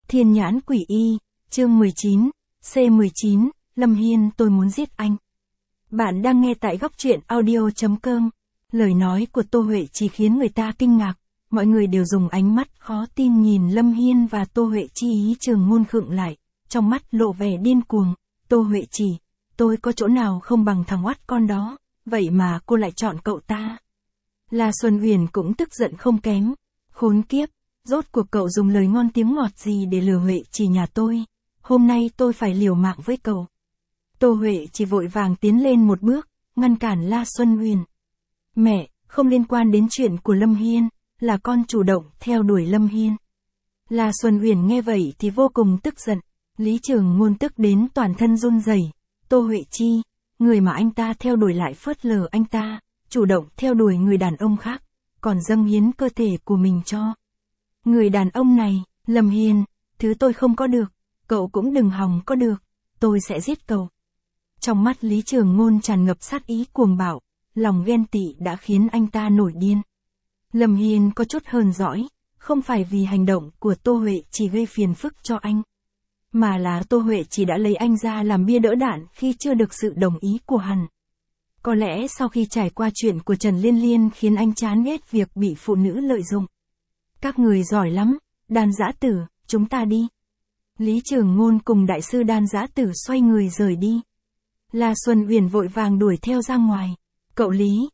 Thiên nhãn quỷ y, chương 19, C19, Lâm Hiên tôi muốn giết anh. Bạn đang nghe tại góc truyện audio.com. Lời nói của Tô Huệ chỉ khiến người ta kinh ngạc, mọi người đều dùng ánh mắt khó tin nhìn Lâm Hiên và Tô Huệ Chi ý trường ngôn khựng lại, trong mắt lộ vẻ điên cuồng. Tô Huệ Chi, tôi có chỗ nào không bằng thằng oát con đó, vậy mà cô lại chọn cậu ta. La Xuân Uyển cũng tức giận không kém, khốn kiếp, rốt cuộc cậu dùng lời ngon tiếng ngọt gì để lừa Huệ Chi nhà tôi, hôm nay tôi phải liều mạng với cậu. Tô Huệ Chi vội vàng tiến lên một bước, ngăn cản La Xuân Uyển. Mẹ, không liên quan đến chuyện của Lâm Hiên, là con chủ động theo đuổi Lâm Hiên. La Xuân Uyển nghe vậy thì vô cùng tức giận, Lý Trường Ngôn tức đến toàn thân run rẩy. Tô Huệ Chi, người mà anh ta theo đuổi lại phớt lờ anh ta, chủ động theo đuổi người đàn ông khác, còn dâng hiến cơ thể của mình cho người đàn ông này. Lâm Hiên, thứ tôi không có được, cậu cũng đừng hòng có được, tôi sẽ giết cậu. Trong mắt Lý Trường Ngôn tràn ngập sát ý cuồng bạo, lòng ghen tị đã khiến anh ta nổi điên. Lâm Hiên có chút hờn dỗi, không phải vì hành động của Tô Huệ chỉ gây phiền phức cho anh, mà là Tô Huệ chỉ đã lấy anh ra làm bia đỡ đạn khi chưa được sự đồng ý của hắn. Có lẽ sau khi trải qua chuyện của Trần Liên Liên khiến anh chán ghét việc bị phụ nữ lợi dụng. Các người giỏi lắm, Đan Dã Tử, chúng ta đi. Lý Trường Ngôn cùng đại sư Đan Dã Tử xoay người rời đi. La Xuân Uyển vội vàng đuổi theo ra ngoài. Cậu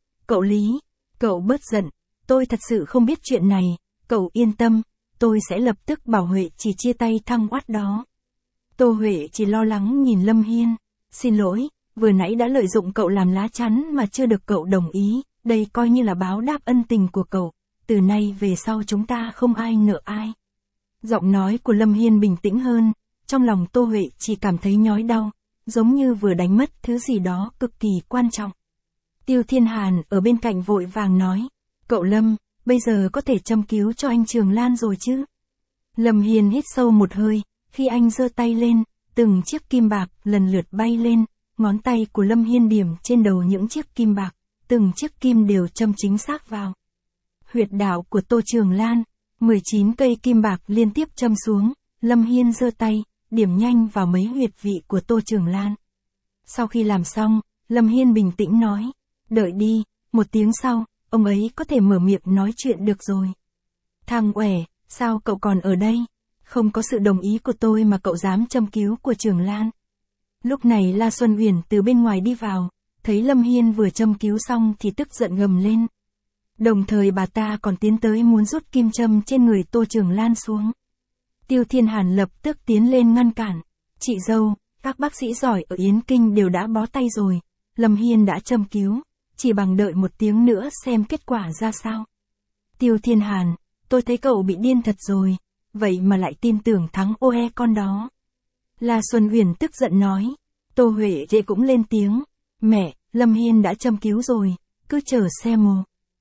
Lý, cậu bớt giận, tôi thật sự không biết chuyện này, cậu yên tâm, tôi sẽ lập tức bảo Huệ Chi chia tay thằng oát đó. Tô Huệ chỉ lo lắng nhìn Lâm Hiên, xin lỗi, vừa nãy đã lợi dụng cậu làm lá chắn mà chưa được cậu đồng ý, đây coi như là báo đáp ân tình của cậu, từ nay về sau chúng ta không ai nợ ai. Giọng nói của Lâm Hiên bình tĩnh hơn, trong lòng Tô Huệ chỉ cảm thấy nhói đau, giống như vừa đánh mất thứ gì đó cực kỳ quan trọng. Tiêu Thiên Hàn ở bên cạnh vội vàng nói, cậu Lâm, bây giờ có thể châm cứu cho anh Trường Lan rồi chứ? Lâm Hiên hít sâu một hơi, khi anh giơ tay lên, từng chiếc kim bạc lần lượt bay lên, ngón tay của Lâm Hiên điểm trên đầu những chiếc kim bạc, từng chiếc kim đều châm chính xác vào huyệt đạo của Tô Trường Lan. 19 cây kim bạc liên tiếp châm xuống, Lâm Hiên giơ tay, điểm nhanh vào mấy huyệt vị của Tô Trường Lan. Sau khi làm xong, Lâm Hiên bình tĩnh nói, đợi đi, một tiếng sau, ông ấy có thể mở miệng nói chuyện được rồi. Thằng Uể, sao cậu còn ở đây? Không có sự đồng ý của tôi mà cậu dám châm cứu của Trường Lan. Lúc này La Xuân Uyển từ bên ngoài đi vào, thấy Lâm Hiên vừa châm cứu xong thì tức giận gầm lên. Đồng thời bà ta còn tiến tới muốn rút kim châm trên người Tô Trường Lan xuống. Tiêu Thiên Hàn lập tức tiến lên ngăn cản. Chị dâu, các bác sĩ giỏi ở Yến Kinh đều đã bó tay rồi. Lâm Hiên đã châm cứu, chỉ bằng đợi một tiếng nữa xem kết quả ra sao. Tiêu Thiên Hàn, tôi thấy cậu bị điên thật rồi, vậy mà lại tin tưởng thắng oe con đó. La Xuân Uyển tức giận nói. Tô Huệ Chi cũng lên tiếng. Mẹ, Lâm Hiên đã châm cứu rồi, cứ chờ xem mồ.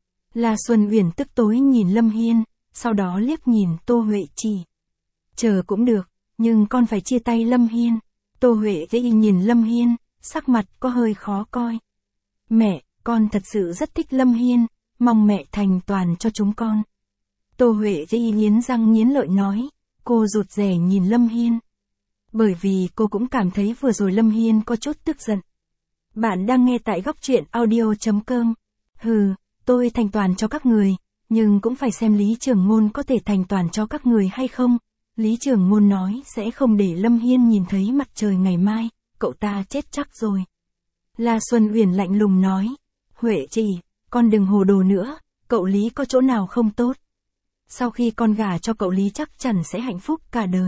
La Xuân Uyển tức tối nhìn Lâm Hiên, sau đó liếc nhìn Tô Huệ Chi. Chờ cũng được, nhưng con phải chia tay Lâm Hiên. Tô Huệ Chi nhìn Lâm Hiên, sắc mặt có hơi khó coi. Mẹ, con thật sự rất thích Lâm Hiên, mong mẹ thành toàn cho chúng con. Tô Huệ Chi nghiến răng nghiến lợi nói, cô rụt rè nhìn Lâm Hiên. Bởi vì cô cũng cảm thấy vừa rồi Lâm Hiên có chút tức giận. Bạn đang nghe tại góc truyện audio.com. Hừ, tôi thành toàn cho các người, nhưng cũng phải xem Lý Trường Ngôn có thể thành toàn cho các người hay không. Lý Trường Ngôn nói sẽ không để Lâm Hiên nhìn thấy mặt trời ngày mai, cậu ta chết chắc rồi. La Xuân Uyển lạnh lùng nói, Huệ Chi, con đừng hồ đồ nữa, cậu Lý có chỗ nào không tốt. Sau khi con gả cho cậu Lý chắc chắn sẽ hạnh phúc cả đời.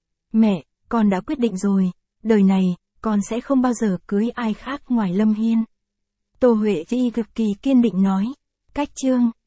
Mẹ, con đã quyết định rồi, đời này, con sẽ không bao giờ cưới ai khác ngoài Lâm Hiên. Tô Huệ Chi cực kỳ kiên định nói. Cách chương